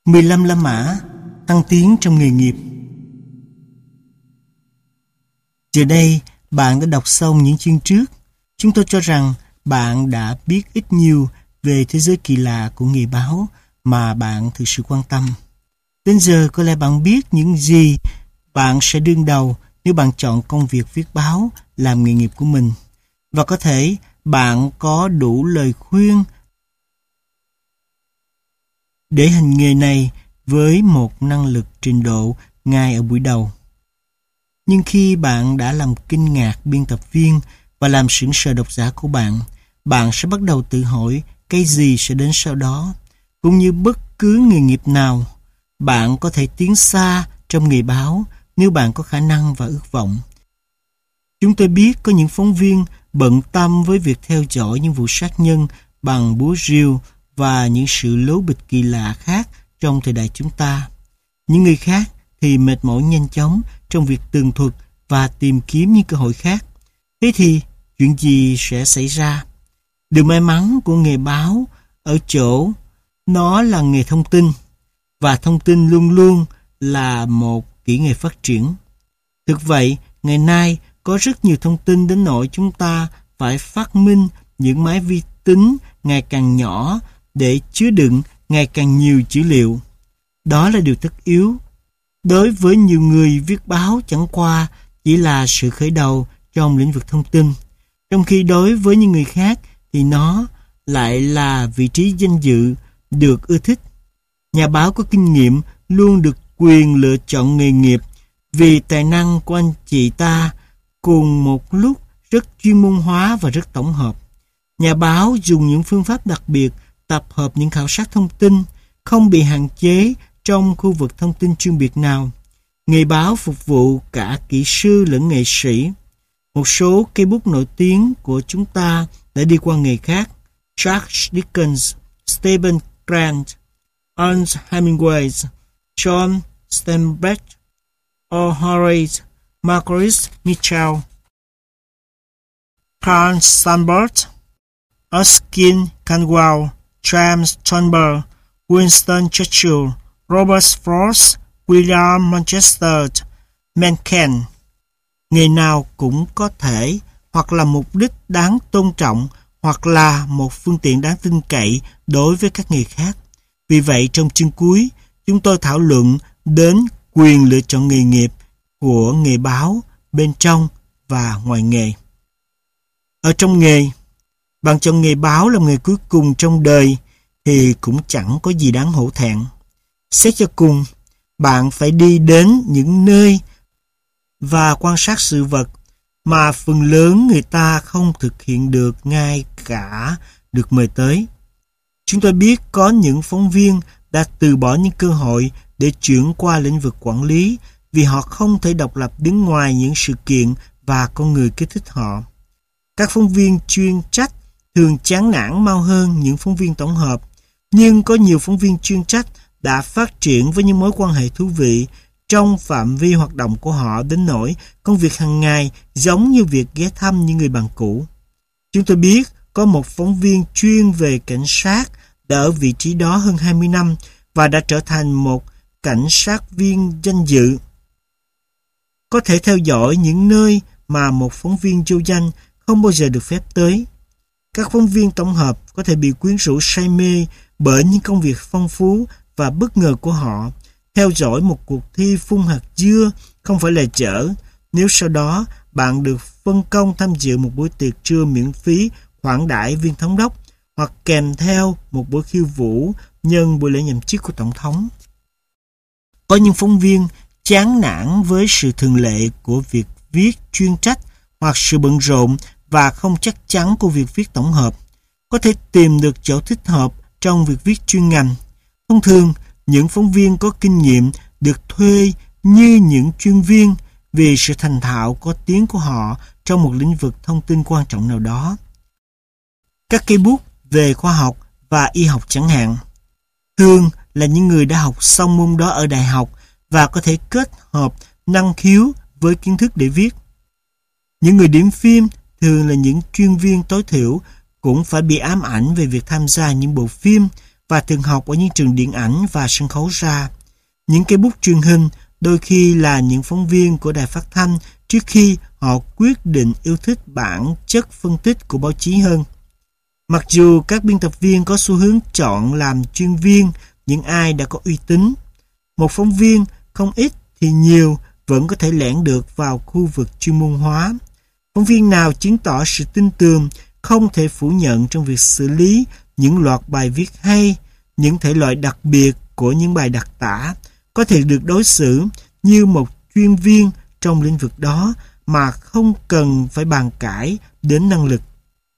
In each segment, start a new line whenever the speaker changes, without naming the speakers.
15 La Mã tăng tiến trong nghề nghiệp. Giờ đây, bạn đã đọc xong những chương trước. Chúng tôi cho rằng bạn đã biết ít nhiều về thế giới kỳ lạ của nghề báo mà bạn thực sự quan tâm. Đến giờ có lẽ bạn biết những gì bạn sẽ đương đầu nếu bạn chọn công việc viết báo làm nghề nghiệp của mình. Và có thể bạn có đủ lời khuyên để hành nghề này với một năng lực trình độ ngay ở buổi đầu. Nhưng khi bạn đã làm kinh ngạc biên tập viên và làm sững sờ độc giả của bạn, bạn sẽ bắt đầu tự hỏi cái gì sẽ đến sau đó. Cũng như bất cứ nghề nghiệp nào, bạn có thể tiến xa trong nghề báo nếu bạn có khả năng và ước vọng. Chúng tôi biết có những phóng viên bận tâm với việc theo dõi những vụ sát nhân bằng búa rìu và những sự lố bịch kỳ lạ khác trong thời đại chúng ta. Những người khác thì mệt mỏi nhanh chóng trong việc tường thuật và tìm kiếm những cơ hội khác. Thế thì chuyện gì sẽ xảy ra? Điều may mắn của nghề báo ở chỗ nó là nghề thông tin, và thông tin luôn luôn là một kỹ nghệ phát triển. Thực vậy, ngày nay có rất nhiều thông tin đến nỗi chúng ta phải phát minh những máy vi tính ngày càng nhỏ để chứa đựng ngày càng nhiều dữ liệu. Đó là điều tất yếu. Đối với nhiều người, viết báo chẳng qua chỉ là sự khởi đầu trong lĩnh vực thông tin, trong khi đối với những người khác thì nó lại là vị trí danh dự được ưa thích. Nhà báo có kinh nghiệm luôn được quyền lựa chọn nghề nghiệp vì tài năng của anh chị ta cùng một lúc rất chuyên môn hóa và rất tổng hợp. Nhà báo dùng những phương pháp đặc biệt tập hợp những khảo sát thông tin, không bị hạn chế trong khu vực thông tin chuyên biệt nào. Nghề báo phục vụ cả kỹ sư lẫn nghệ sĩ. Một số cây bút nổi tiếng của chúng ta đã đi qua nghề khác. Charles Dickens, Stephen Grant, Ernest Hemingway, John Steinbeck, Horace Marguerite Mitchell, Carl Sandburg, Erskine Canwell, James Thornburg, Winston Churchill, Robert Frost, William Manchester, Mencken. Nghề nào cũng có thể hoặc là mục đích đáng tôn trọng hoặc là một phương tiện đáng tin cậy đối với các nghề khác. Vì vậy, trong chương cuối, chúng tôi thảo luận đến quyền lựa chọn nghề nghiệp của nghề báo bên trong và ngoài nghề. Ở trong nghề, bạn chọn nghề báo làm nghề cuối cùng trong đời thì cũng chẳng có gì đáng hổ thẹn. Xét cho cùng, bạn phải đi đến những nơi và quan sát sự vật mà phần lớn người ta không thực hiện được, ngay cả được mời tới. Chúng tôi biết có những phóng viên đã từ bỏ những cơ hội để chuyển qua lĩnh vực quản lý vì họ không thể độc lập đứng ngoài những sự kiện và con người kích thích họ. Các phóng viên chuyên trách thường chán nản mau hơn những phóng viên tổng hợp, nhưng có nhiều phóng viên chuyên trách đã phát triển với những mối quan hệ thú vị trong phạm vi hoạt động của họ đến nỗi công việc hàng ngày giống như việc ghé thăm những người bạn cũ. Chúng tôi biết có một phóng viên chuyên về cảnh sát đã ở vị trí đó hơn 20 năm và đã trở thành một cảnh sát viên danh dự. Có thể theo dõi những nơi mà một phóng viên vô danh không bao giờ được phép tới. Các phóng viên tổng hợp có thể bị quyến rũ say mê bởi những công việc phong phú và bất ngờ của họ. Theo dõi một cuộc thi phun hạt dưa không phải là chở nếu sau đó bạn được phân công tham dự một buổi tiệc trưa miễn phí khoản đãi viên thống đốc hoặc kèm theo một buổi khiêu vũ nhân buổi lễ nhậm chức của tổng thống. Có những phóng viên chán nản với sự thường lệ của việc viết chuyên trách hoặc sự bận rộn và không chắc chắn của việc viết tổng hợp, có thể tìm được chỗ thích hợp trong việc viết chuyên ngành. Thông thường, những phóng viên có kinh nghiệm được thuê như những chuyên viên vì sự thành thạo có tiếng của họ trong một lĩnh vực thông tin quan trọng nào đó. Các cây bút về khoa học và y học chẳng hạn, thường là những người đã học xong môn đó ở đại học và có thể kết hợp năng khiếu với kiến thức để viết. Những người điểm phim thường là những chuyên viên tối thiểu cũng phải bị ám ảnh về việc tham gia những bộ phim và thường học ở những trường điện ảnh và sân khấu ra. Những cây bút truyền hình đôi khi là những phóng viên của đài phát thanh trước khi họ quyết định yêu thích bản chất phân tích của báo chí hơn. Mặc dù các biên tập viên có xu hướng chọn làm chuyên viên những ai đã có uy tín, một phóng viên không ít thì nhiều vẫn có thể lẻn được vào khu vực chuyên môn hóa. Phóng viên nào chứng tỏ sự tin tưởng không thể phủ nhận trong việc xử lý những loạt bài viết hay, những thể loại đặc biệt của những bài đặc tả có thể được đối xử như một chuyên viên trong lĩnh vực đó mà không cần phải bàn cãi đến năng lực.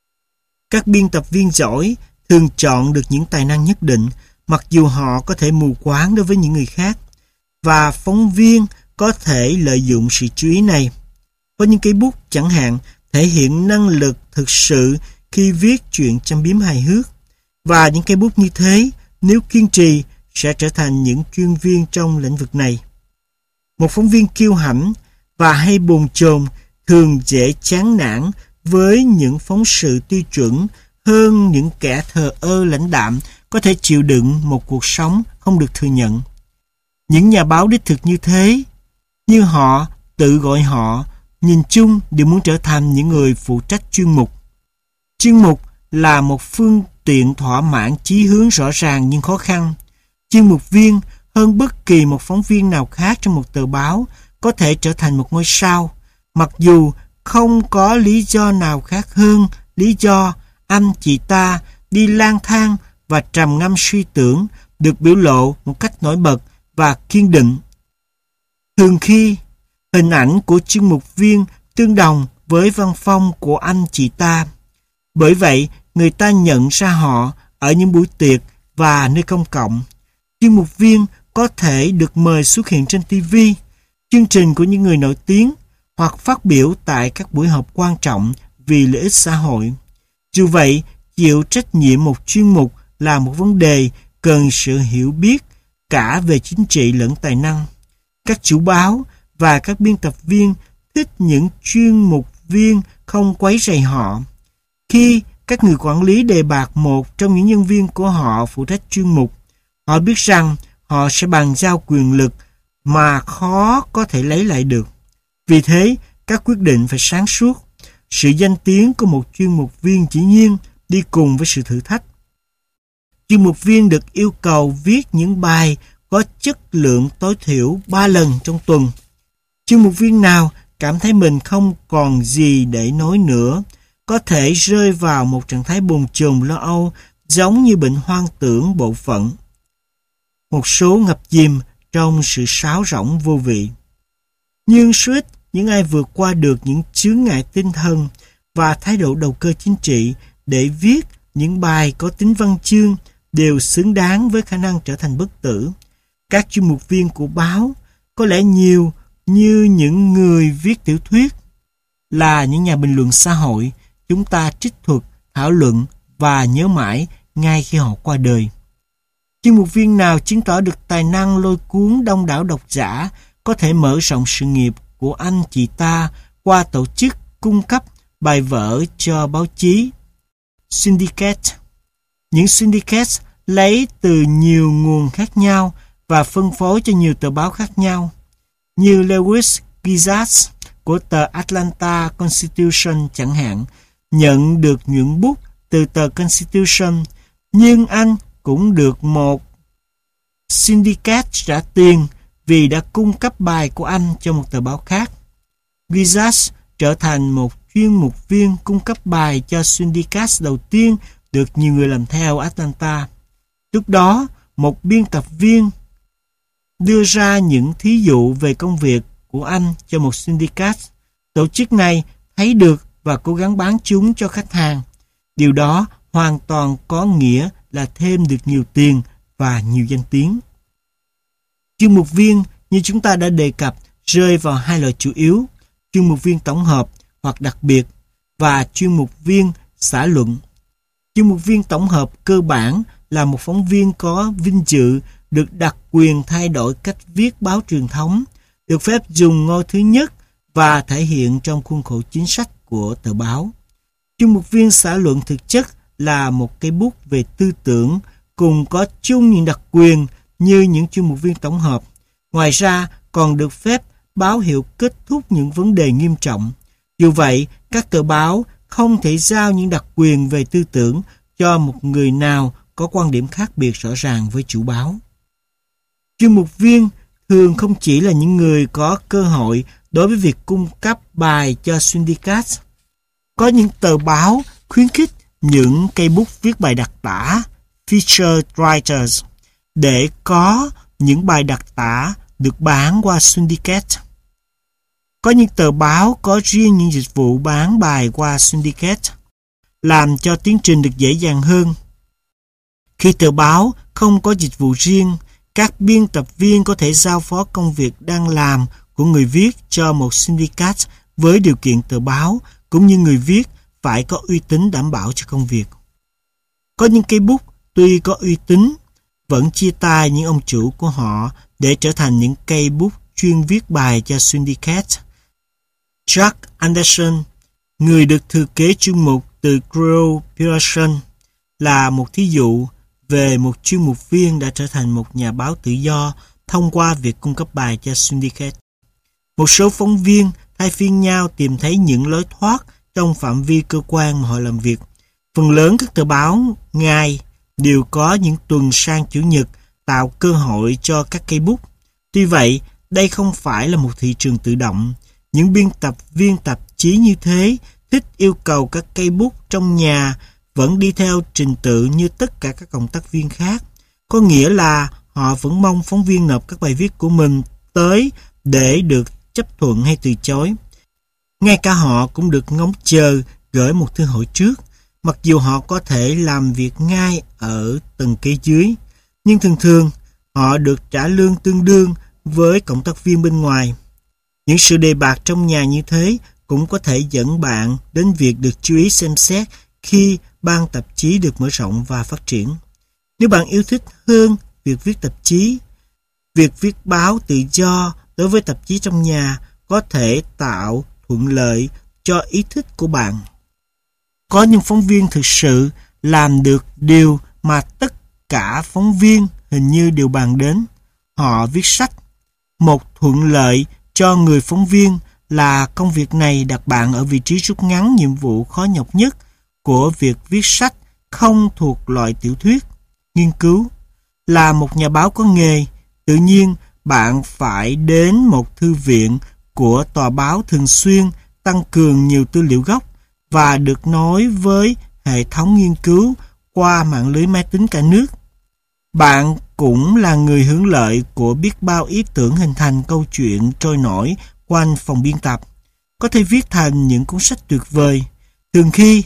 Các biên tập viên giỏi thường chọn được những tài năng nhất định, mặc dù họ có thể mù quáng đối với những người khác, và phóng viên có thể lợi dụng sự chú ý này. Có những cây bút chẳng hạn thể hiện năng lực thực sự khi viết chuyện châm biếm hài hước, và những cây bút như thế nếu kiên trì sẽ trở thành những chuyên viên trong lĩnh vực này. Một phóng viên kiêu hãnh và hay bồn chồn thường dễ chán nản với những phóng sự tiêu chuẩn hơn những kẻ thờ ơ lãnh đạm có thể chịu đựng một cuộc sống không được thừa nhận. Những nhà báo đích thực như thế, như họ tự gọi họ, nhìn chung đều muốn trở thành những người phụ trách chuyên mục. Chuyên mục là một phương tiện thỏa mãn chí hướng rõ ràng nhưng khó khăn. Chuyên mục viên hơn bất kỳ một phóng viên nào khác trong một tờ báo có thể trở thành một ngôi sao, mặc dù không có lý do nào khác hơn lý do anh chị ta đi lang thang và trầm ngâm suy tưởng được biểu lộ một cách nổi bật và kiên định. Thường khi, hình ảnh của chuyên mục viên tương đồng với văn phong của anh chị ta. Bởi vậy, người ta nhận ra họ ở những buổi tiệc và nơi công cộng. Chuyên mục viên có thể được mời xuất hiện trên TV, chương trình của những người nổi tiếng, hoặc phát biểu tại các buổi họp quan trọng vì lợi ích xã hội. Dù vậy, chịu trách nhiệm một chuyên mục là một vấn đề cần sự hiểu biết cả về chính trị lẫn tài năng. Các chủ báo và các biên tập viên thích những chuyên mục viên không quấy rầy họ. Khi các người quản lý đề bạt một trong những nhân viên của họ phụ trách chuyên mục, họ biết rằng họ sẽ bàn giao quyền lực mà khó có thể lấy lại được. Vì thế, các quyết định phải sáng suốt. Sự danh tiếng của một chuyên mục viên dĩ nhiên đi cùng với sự thử thách. Chuyên mục viên được yêu cầu viết những bài có chất lượng tối thiểu 3 lần trong tuần. Chuyên mục viên nào cảm thấy mình không còn gì để nói nữa có thể rơi vào một trạng thái bồn chồn lo âu giống như bệnh hoang tưởng bộ phận. Một số ngập chìm trong sự sáo rỗng vô vị. Nhưng số ít những ai vượt qua được những chướng ngại tinh thần và thái độ đầu cơ chính trị để viết những bài có tính văn chương đều xứng đáng với khả năng trở thành bất tử. Các chuyên mục viên của báo có lẽ nhiều như những người viết tiểu thuyết, là những nhà bình luận xã hội, chúng ta trích thuật, thảo luận và nhớ mãi ngay khi họ qua đời. Chuyên mục viên nào chứng tỏ được tài năng lôi cuốn đông đảo độc giả có thể mở rộng sự nghiệp của anh chị ta qua tổ chức cung cấp bài vở cho báo chí. Syndicate. Những syndicate lấy từ nhiều nguồn khác nhau và phân phối cho nhiều tờ báo khác nhau, như Lewis Gizzard của tờ Atlanta Constitution chẳng hạn, nhận được nhuận bút từ tờ Constitution, nhưng anh cũng được một syndicate trả tiền vì đã cung cấp bài của anh cho một tờ báo khác. Gizzard trở thành một chuyên mục viên cung cấp bài cho syndicate đầu tiên được nhiều người làm theo Atlanta. Lúc đó, một biên tập viên đưa ra những thí dụ về công việc của anh cho một syndicate. Tổ chức này thấy được và cố gắng bán chúng cho khách hàng. Điều đó hoàn toàn có nghĩa là thêm được nhiều tiền và nhiều danh tiếng. Chuyên mục viên như chúng ta đã đề cập rơi vào hai loại chủ yếu: chuyên mục viên tổng hợp hoặc đặc biệt và chuyên mục viên xã luận. Chuyên mục viên tổng hợp cơ bản là một phóng viên có vinh dự được đặc quyền thay đổi cách viết báo truyền thống, được phép dùng ngôi thứ nhất và thể hiện trong khuôn khổ chính sách của tờ báo. Chuyên mục viên xã luận thực chất là một cây bút về tư tưởng cùng có chung những đặc quyền như những chuyên mục viên tổng hợp. Ngoài ra, còn được phép báo hiệu kết thúc những vấn đề nghiêm trọng. Dù vậy, các tờ báo không thể giao những đặc quyền về tư tưởng cho một người nào có quan điểm khác biệt rõ ràng với chủ báo. Chuyên mục viên thường không chỉ là những người có cơ hội đối với việc cung cấp bài cho syndicate. Có những tờ báo khuyến khích những cây bút viết bài đặc tả, featured writers, để có những bài đặc tả được bán qua syndicate. Có những tờ báo có riêng những dịch vụ bán bài qua syndicate, làm cho tiến trình được dễ dàng hơn. Khi tờ báo không có dịch vụ riêng, các biên tập viên có thể giao phó công việc đang làm của người viết cho một syndicate với điều kiện tờ báo cũng như người viết phải có uy tín đảm bảo cho công việc. Có những cây bút tuy có uy tín vẫn chia tay những ông chủ của họ để trở thành những cây bút chuyên viết bài cho syndicate. Jack Anderson, người được thừa kế chuyên mục từ Crew Pearson, là một thí dụ về một chuyên mục viên đã trở thành một nhà báo tự do thông qua việc cung cấp bài cho syndicate. Một số phóng viên thay phiên nhau tìm thấy những lối thoát trong phạm vi cơ quan mà họ làm việc. Phần lớn các tờ báo ngày đều có những tuần sang Chủ nhật tạo cơ hội cho các cây bút. Tuy vậy, đây không phải là một thị trường tự động. Những biên tập viên tạp chí như thế thích yêu cầu các cây bút trong nhà vẫn đi theo trình tự như tất cả các cộng tác viên khác. Có nghĩa là họ vẫn mong phóng viên nộp các bài viết của mình tới để được chấp thuận hay từ chối. Ngay cả họ cũng được ngóng chờ gửi một thư hồi trước, mặc dù họ có thể làm việc ngay ở tầng kế dưới. Nhưng thường thường, họ được trả lương tương đương với cộng tác viên bên ngoài. Những sự đề bạt trong nhà như thế cũng có thể dẫn bạn đến việc được chú ý xem xét khi ban tạp chí được mở rộng và phát triển. Nếu bạn yêu thích hơn việc viết tạp chí, việc viết báo tự do đối với tạp chí trong nhà có thể tạo thuận lợi cho ý thích của bạn. Có những phóng viên thực sự làm được điều mà tất cả phóng viên hình như đều bàn đến. Họ viết sách. Một thuận lợi cho người phóng viên là công việc này đặt bạn ở vị trí rút ngắn nhiệm vụ khó nhọc nhất của việc viết sách không thuộc loại tiểu thuyết, nghiên cứu. Là một nhà báo có nghề, tự nhiên bạn phải đến một thư viện của tòa báo thường xuyên tăng cường nhiều tư liệu gốc và được nối với hệ thống nghiên cứu qua mạng lưới máy tính cả nước. Bạn cũng là người hưởng lợi của biết bao ý tưởng hình thành câu chuyện trôi nổi quanh phòng biên tập, có thể viết thành những cuốn sách tuyệt vời. Thường khi,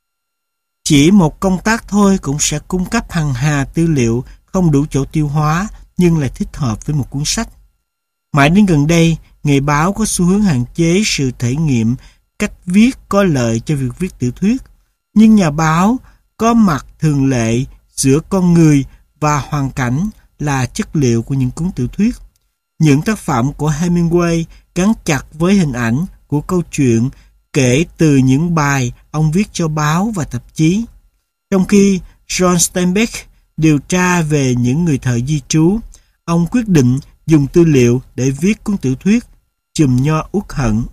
chỉ một công tác thôi cũng sẽ cung cấp hằng hà tư liệu không đủ chỗ tiêu hóa nhưng lại thích hợp với một cuốn sách. Mãi đến gần đây, nghề báo có xu hướng hạn chế sự thể nghiệm cách viết có lợi cho việc viết tiểu thuyết. Nhưng nhà báo có mặt thường lệ giữa con người và hoàn cảnh là chất liệu của những cuốn tiểu thuyết. Những tác phẩm của Hemingway gắn chặt với hình ảnh của câu chuyện kể từ những bài ông viết cho báo và tạp chí. Trong khi John Steinbeck điều tra về những người thợ di trú, ông quyết định dùng tư liệu để viết cuốn tiểu thuyết Chùm nho uất hận.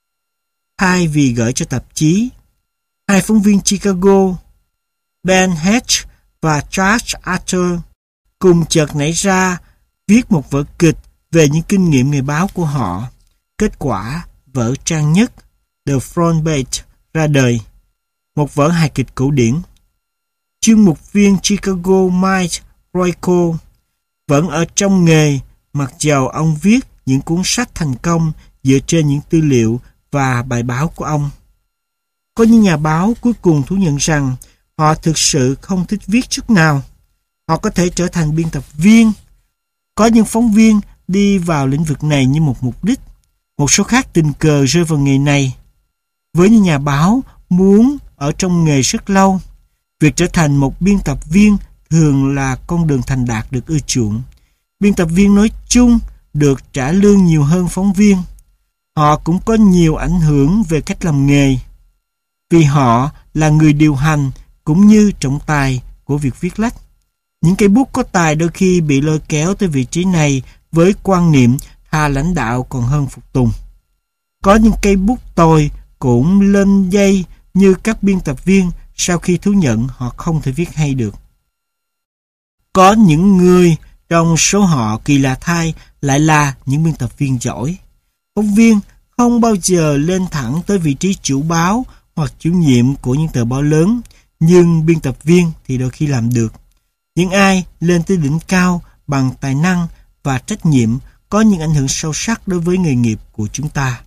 Thay vì gửi cho tạp chí, hai phóng viên Chicago, Ben Hedge và Charles Arthur, cùng chợt nảy ra viết một vở kịch về những kinh nghiệm nghề báo của họ. Kết quả, vở trang nhất The Front Page ra đời, một vở hài kịch cổ điển. Chuyên mục viên Chicago Mike Royko vẫn ở trong nghề, mặc dầu ông viết những cuốn sách thành công dựa trên những tư liệu và bài báo của ông. Có những nhà báo cuối cùng thú nhận rằng họ thực sự không thích viết chút nào. Họ có thể trở thành biên tập viên. Có những phóng viên đi vào lĩnh vực này như một mục đích. Một số khác tình cờ rơi vào nghề này. Với những nhà báo muốn ở trong nghề rất lâu, việc trở thành một biên tập viên thường là con đường thành đạt được ưa chuộng. Biên tập viên nói chung được trả lương nhiều hơn phóng viên. Họ cũng có nhiều ảnh hưởng về cách làm nghề, vì họ là người điều hành cũng như trọng tài của việc viết lách. Những cây bút có tài đôi khi bị lôi kéo tới vị trí này với quan niệm thà lãnh đạo còn hơn phục tùng. Có những cây bút tồi cũng lên dây như các biên tập viên sau khi thú nhận họ không thể viết hay được. Có những người trong số họ kỳ lạ thay lại là những biên tập viên giỏi. Phóng viên không bao giờ lên thẳng tới vị trí chủ báo hoặc chủ nhiệm của những tờ báo lớn, nhưng biên tập viên thì đôi khi làm được. Những ai lên tới đỉnh cao bằng tài năng và trách nhiệm có những ảnh hưởng sâu sắc đối với nghề nghiệp của chúng ta.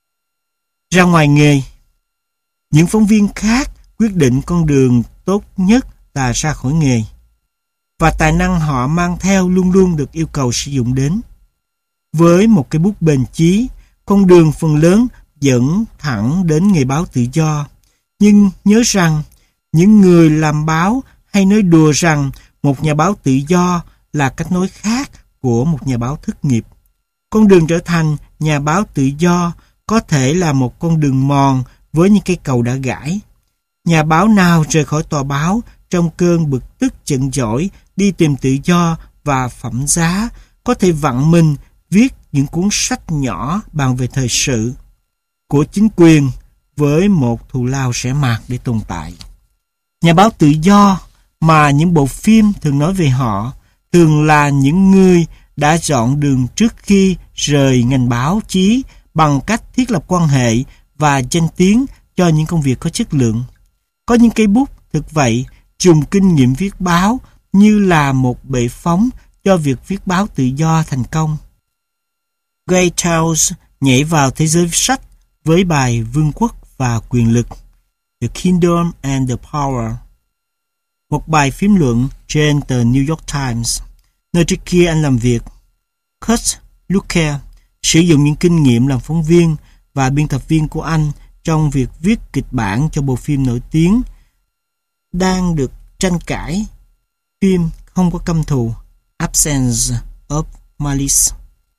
Ra ngoài nghề, những phóng viên khác quyết định con đường tốt nhất là ra khỏi nghề, và tài năng họ mang theo luôn luôn được yêu cầu sử dụng đến. Với một cây bút bền chí, con đường phần lớn dẫn thẳng đến nghề báo tự do. Nhưng nhớ rằng, những người làm báo hay nói đùa rằng một nhà báo tự do là cách nói khác của một nhà báo thất nghiệp. Con đường trở thành nhà báo tự do có thể là một con đường mòn với những cây cầu đã gãy. Nhà báo nào rời khỏi tòa báo trong cơn bực tức giận dỗi đi tìm tự do và phẩm giá có thể vặn mình viết những cuốn sách nhỏ bàn về thời sự của chính quyền với một thù lao rẻ mạt để tồn tại. Nhà báo tự do mà những bộ phim thường nói về họ thường là những người đã chọn đường trước khi rời ngành báo chí bằng cách thiết lập quan hệ và danh tiếng cho những công việc có chất lượng. Có những cây bút thực vậy dùng kinh nghiệm viết báo như là một bệ phóng cho việc viết báo tự do thành công. Gray Charles nhảy vào thế giới sách với bài Vương quốc và quyền lực, The Kingdom and the Power, một bài phím luận trên tờ New York Times, nơi trước kia anh làm việc. Kurt Luke sử dụng những kinh nghiệm làm phóng viên và biên tập viên của anh trong việc viết kịch bản cho bộ phim nổi tiếng đang được tranh cãi, phim Không có căm thù, Absence of Malice.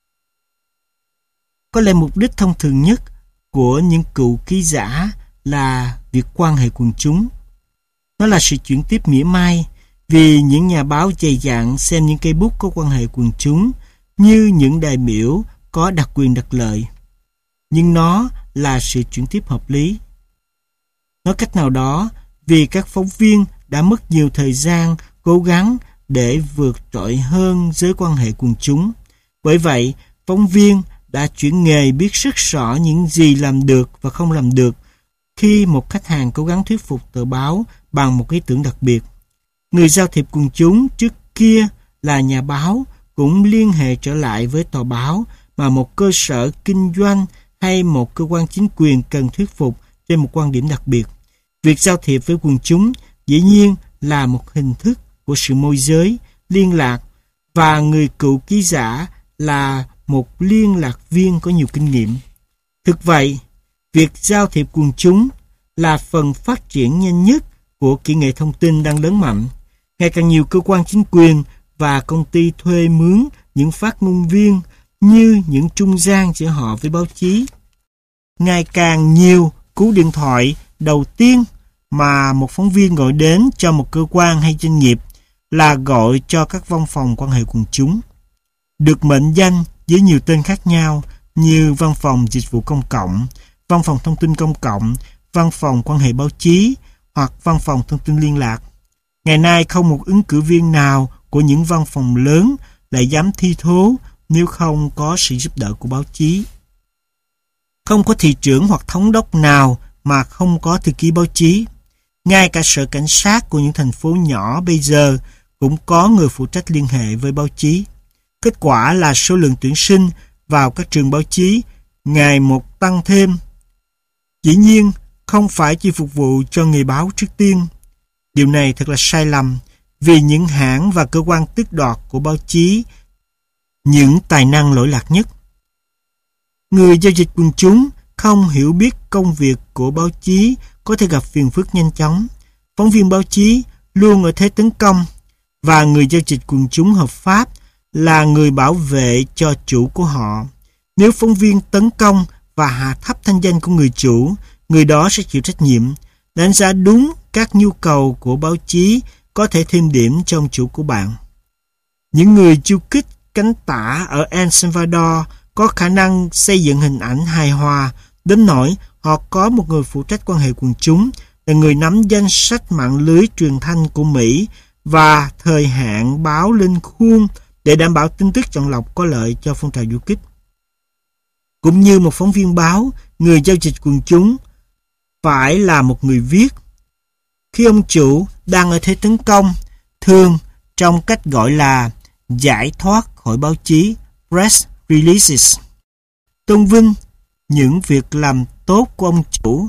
Có lẽ mục đích thông thường nhất của những cựu ký giả là việc quan hệ quần chúng. Nó là sự chuyển tiếp mỉa mai vì những nhà báo dày dạn xem những cây bút có quan hệ quần chúng như những đại biểu có đặc quyền đặc lợi. Nhưng nó là sự chuyển tiếp hợp lý. Nói cách nào đó, vì các phóng viên đã mất nhiều thời gian cố gắng để vượt trội hơn giới quan hệ quần chúng. Bởi vậy, phóng viên đã chuyển nghề biết rất rõ những gì làm được và không làm được khi một khách hàng cố gắng thuyết phục tờ báo bằng một ý tưởng đặc biệt. Người giao thiệp quần chúng trước kia là nhà báo cũng liên hệ trở lại với tòa báo mà một cơ sở kinh doanh hay một cơ quan chính quyền cần thuyết phục trên một quan điểm đặc biệt. Việc giao thiệp với quần chúng dĩ nhiên là một hình thức của sự môi giới, liên lạc, và người cựu ký giả là một liên lạc viên có nhiều kinh nghiệm. Thực vậy, việc giao thiệp quần chúng là phần phát triển nhanh nhất của kỹ nghệ thông tin đang lớn mạnh. Ngày càng nhiều cơ quan chính quyền và công ty thuê mướn những phát ngôn viên như những trung gian giữa họ với báo chí. Ngày càng nhiều cú điện thoại đầu tiên mà một phóng viên gọi đến cho một cơ quan hay doanh nghiệp là gọi cho các văn phòng quan hệ quần chúng, được mệnh danh với nhiều tên khác nhau như văn phòng dịch vụ công cộng, văn phòng thông tin công cộng, văn phòng quan hệ báo chí hoặc văn phòng thông tin liên lạc. Ngày nay không một ứng cử viên nào của những văn phòng lớn lại dám thi thố nếu không có sự giúp đỡ của báo chí. Không có thị trưởng hoặc thống đốc nào mà không có thư ký báo chí. Ngay cả sở cảnh sát của những thành phố nhỏ bây giờ cũng có người phụ trách liên hệ với báo chí. Kết quả là số lượng tuyển sinh vào các trường báo chí ngày một tăng thêm. Dĩ nhiên, không phải chỉ phục vụ cho nghề báo trước tiên. Điều này thật là sai lầm, vì những hãng và cơ quan tước đoạt của báo chí những tài năng lỗi lạc nhất. Người giao dịch quần chúng không hiểu biết công việc của báo chí có thể gặp phiền phức nhanh chóng. Phóng viên báo chí luôn ở thế tấn công, và người giao dịch quần chúng hợp pháp là người bảo vệ cho chủ của họ. Nếu phóng viên tấn công và hạ thấp thanh danh của người chủ, người đó sẽ chịu trách nhiệm, đánh giá đúng các nhu cầu của báo chí có thể thêm điểm cho ông chủ của bạn. Những người du kích cánh tả ở El Salvador có khả năng xây dựng hình ảnh hài hòa đến nỗi họ có một người phụ trách quan hệ quần chúng, là người nắm danh sách mạng lưới truyền thanh của Mỹ và thời hạn báo lên khuôn để đảm bảo tin tức chọn lọc có lợi cho phong trào du kích. Cũng như một phóng viên báo, người giao dịch quần chúng phải là một người viết. Khi ông chủ đang ở thế tấn công, thường trong cách gọi là giải thoát khỏi báo chí, press releases, tôn vinh những việc làm tốt của ông chủ.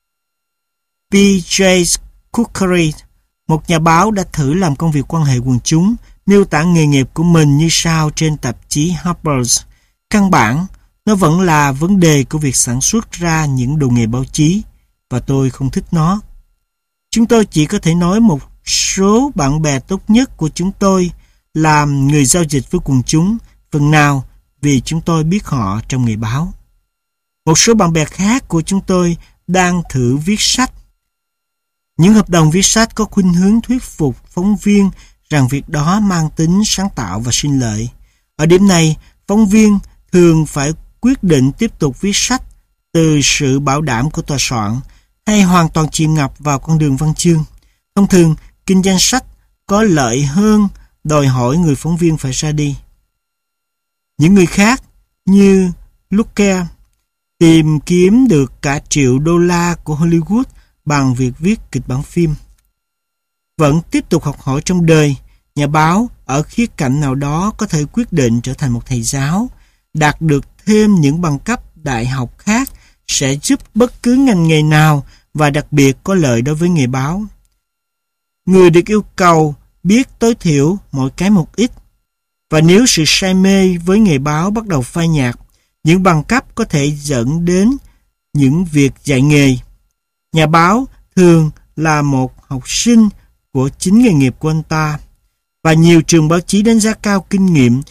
P.J. Cookery, một nhà báo đã thử làm công việc quan hệ quần chúng, miêu tả nghề nghiệp của mình như sau trên tạp chí Harper's. Căn bản, nó vẫn là vấn đề của việc sản xuất ra những đồ nghề báo chí, và tôi không thích nó. Chúng tôi chỉ có thể nói một số bạn bè tốt nhất của chúng tôi làm người giao dịch với quần chúng, phần nào vì chúng tôi biết họ trong nghề báo. Một số bạn bè khác của chúng tôi đang thử viết sách. Những hợp đồng viết sách có khuynh hướng thuyết phục phóng viên rằng việc đó mang tính sáng tạo và sinh lợi. Ở điểm này, phóng viên thường phải quyết định tiếp tục viết sách từ sự bảo đảm của tòa soạn hay hoàn toàn chìm ngập vào con đường văn chương. Thông thường, kinh doanh sách có lợi hơn đòi hỏi người phóng viên phải ra đi. Những người khác như Luke tìm kiếm được cả $1 triệu của Hollywood bằng việc viết kịch bản phim. Vẫn tiếp tục học hỏi trong đời, nhà báo ở khía cạnh nào đó có thể quyết định trở thành một thầy giáo, đạt được thêm những bằng cấp đại học khác sẽ giúp bất cứ ngành nghề nào và đặc biệt có lợi đối với nghề báo. Người được yêu cầu biết tối thiểu mỗi cái một ít, và nếu sự say mê với nghề báo bắt đầu phai nhạt, những bằng cấp có thể dẫn đến những việc dạy nghề. Nhà báo thường là một học sinh của chính nghề nghiệp của anh ta, và nhiều trường báo chí đánh giá cao kinh nghiệm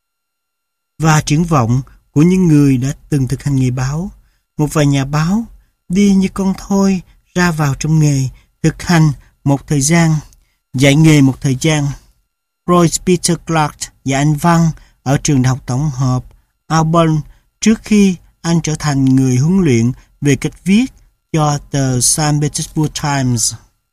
và triển vọng của những người đã từng thực hành nghề báo. Một vài nhà báo đi như con thoi ra vào trong nghề, thực hành một thời gian, dạy nghề một thời gian. Royce Peter Clark và anh Văn ở trường đại học tổng hợp Auburn trước khi anh trở thành người huấn luyện về cách viết cho tờ St. Petersburg Times.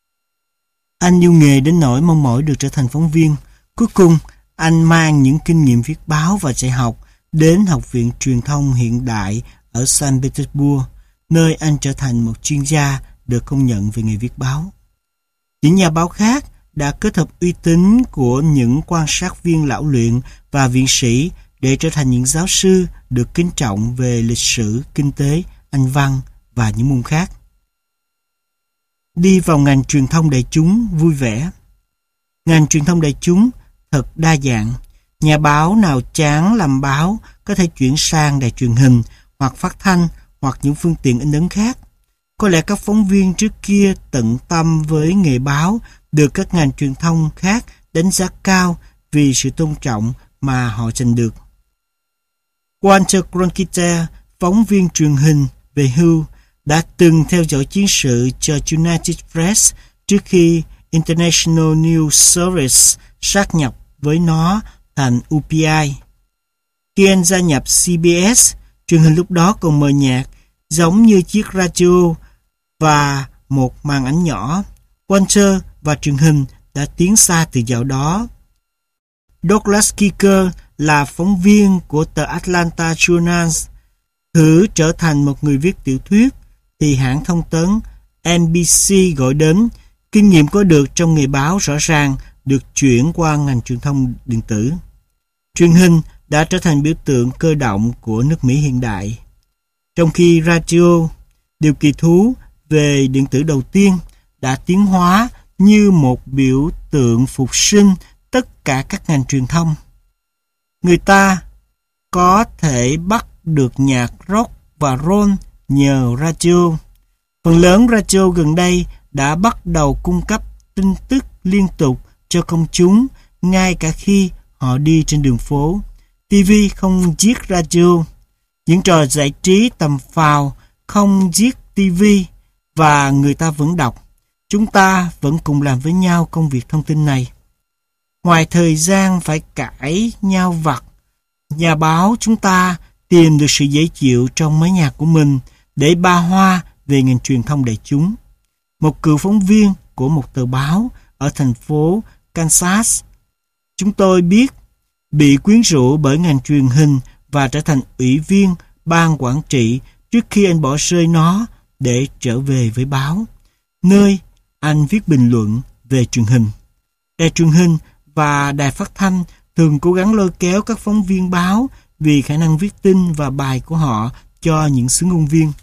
Anh yêu nghề đến nỗi mong mỏi được trở thành phóng viên. Cuối cùng, anh mang những kinh nghiệm viết báo và dạy học đến Học viện Truyền thông Hiện đại ở St. Petersburg, nơi anh trở thành một chuyên gia được công nhận về nghề viết báo. Những nhà báo khác đã kết hợp uy tín của những quan sát viên lão luyện và viện sĩ để trở thành những giáo sư được kính trọng về lịch sử, kinh tế, Anh văn và những môn khác. Đi vào ngành truyền thông đại chúng vui vẻ. Ngành truyền thông đại chúng thật đa dạng. Nhà báo nào chán làm báo có thể chuyển sang đài truyền hình hoặc phát thanh hoặc những phương tiện in ấn khác. Có lẽ các phóng viên trước kia tận tâm với nghề báo được các ngành truyền thông khác đánh giá cao vì sự tôn trọng mà họ giành được. Walter Cronkite, phóng viên truyền hình về hưu, đã từng theo dõi chiến sự cho United Press trước khi International News Service sát nhập với nó thành UPI. Khi anh gia nhập CBS, truyền hình lúc đó còn mờ nhạt, giống như chiếc radio và một màn ảnh nhỏ. Walter và truyền hình đã tiến xa từ dạo đó. Douglas Kicker là phóng viên của tờ Atlanta Journal, thử trở thành một người viết tiểu thuyết thì hãng thông tấn NBC gọi đến. Kinh nghiệm có được trong nghề báo rõ ràng được chuyển qua ngành truyền thông điện tử. Truyền hình đã trở thành biểu tượng cơ động của nước Mỹ hiện đại. Trong khi radio, điều kỳ thú về điện tử đầu tiên, đã tiến hóa như một biểu tượng phục sinh tất cả các ngành truyền thông. Người ta có thể bắt được nhạc rock và roll nhờ radio. Phần lớn radio gần đây đã bắt đầu cung cấp tin tức liên tục cho công chúng ngay cả khi họ đi trên đường phố. TV không giết radio. Những trò giải trí tầm phào không giết TV và người ta vẫn đọc. chúng ta vẫn cùng làm với nhau công việc thông tin này. Ngoài thời gian phải cãi nhau vặt, nhà báo chúng ta tìm được sự dễ chịu trong mái nhà của mình để ba hoa về ngành truyền thông đại chúng. Một cựu phóng viên của một tờ báo ở thành phố Kansas, chúng tôi biết, bị quyến rũ bởi ngành truyền hình và trở thành ủy viên ban quản trị trước khi anh bỏ rơi nó để trở về với báo, nơi anh viết bình luận về truyền hình. Đài truyền hình và đài phát thanh thường cố gắng lôi kéo các phóng viên báo vì khả năng viết tin và bài của họ cho những xướng ngôn viên.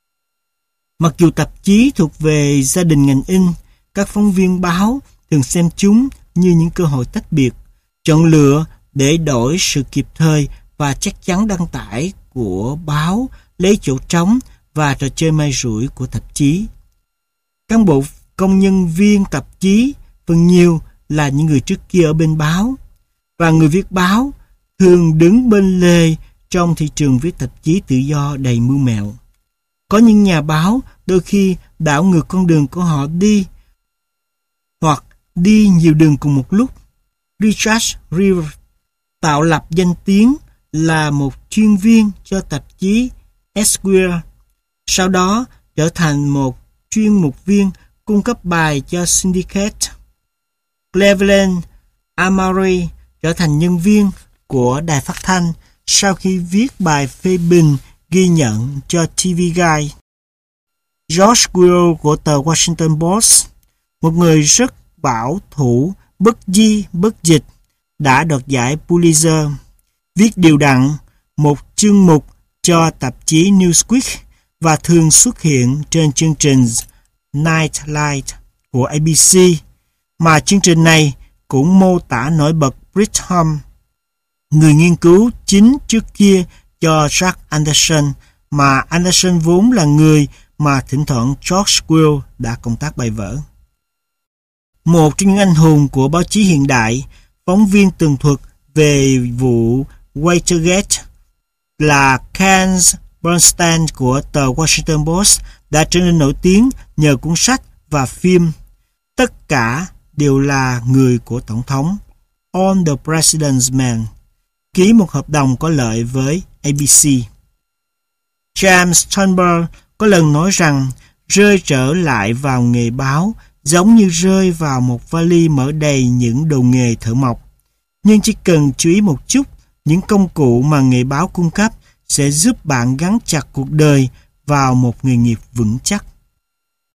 Mặc dù tạp chí thuộc về gia đình ngành in, các phóng viên báo thường xem chúng như những cơ hội tách biệt, chọn lựa để đổi sự kịp thời và chắc chắn đăng tải của báo lấy chỗ trống và trò chơi may rủi của tạp chí. Cán bộ công nhân viên tạp chí phần nhiều là những người trước kia ở bên báo, và người viết báo thường đứng bên lề trong thị trường viết tạp chí tự do đầy mưu mẹo. Có những nhà báo đôi khi đảo ngược con đường của họ đi, hoặc đi nhiều đường cùng một lúc. Richard Rivers tạo lập danh tiếng là một chuyên viên cho tạp chí Esquire, sau đó trở thành một chuyên mục viên cung cấp bài cho Syndicate. Cleveland Amari trở thành nhân viên của đài phát thanh sau khi viết bài phê bình ghi nhận cho TV Guide. George Will của tờ Washington Post, một người rất bảo thủ, bất di bất dịch, đã đoạt giải Pulitzer, viết đều đặn một chương mục cho tạp chí Newsweek và thường xuất hiện trên chương trình Nightlight của ABC, mà chương trình này cũng mô tả nổi bật Bridgman, người nghiên cứu chính trước kia cho Jack Anderson, mà Anderson vốn là người mà thỉnh thoảng George Will đã công tác bài vở. Một trong những anh hùng của báo chí hiện đại, phóng viên tường thuật về vụ Watergate là Ken Bernstein của tờ Washington Post đã trở nên nổi tiếng nhờ cuốn sách và phim Tất cả đều là người của Tổng thống, On the President's Man, ký một hợp đồng có lợi với ABC. James Thornburg có lần nói rằng rơi trở lại vào nghề báo giống như rơi vào một vali mở đầy những đồ nghề thợ mộc. Nhưng chỉ cần chú ý một chút, những công cụ mà nghề báo cung cấp sẽ giúp bạn gắn chặt cuộc đời vào một nghề nghiệp vững chắc.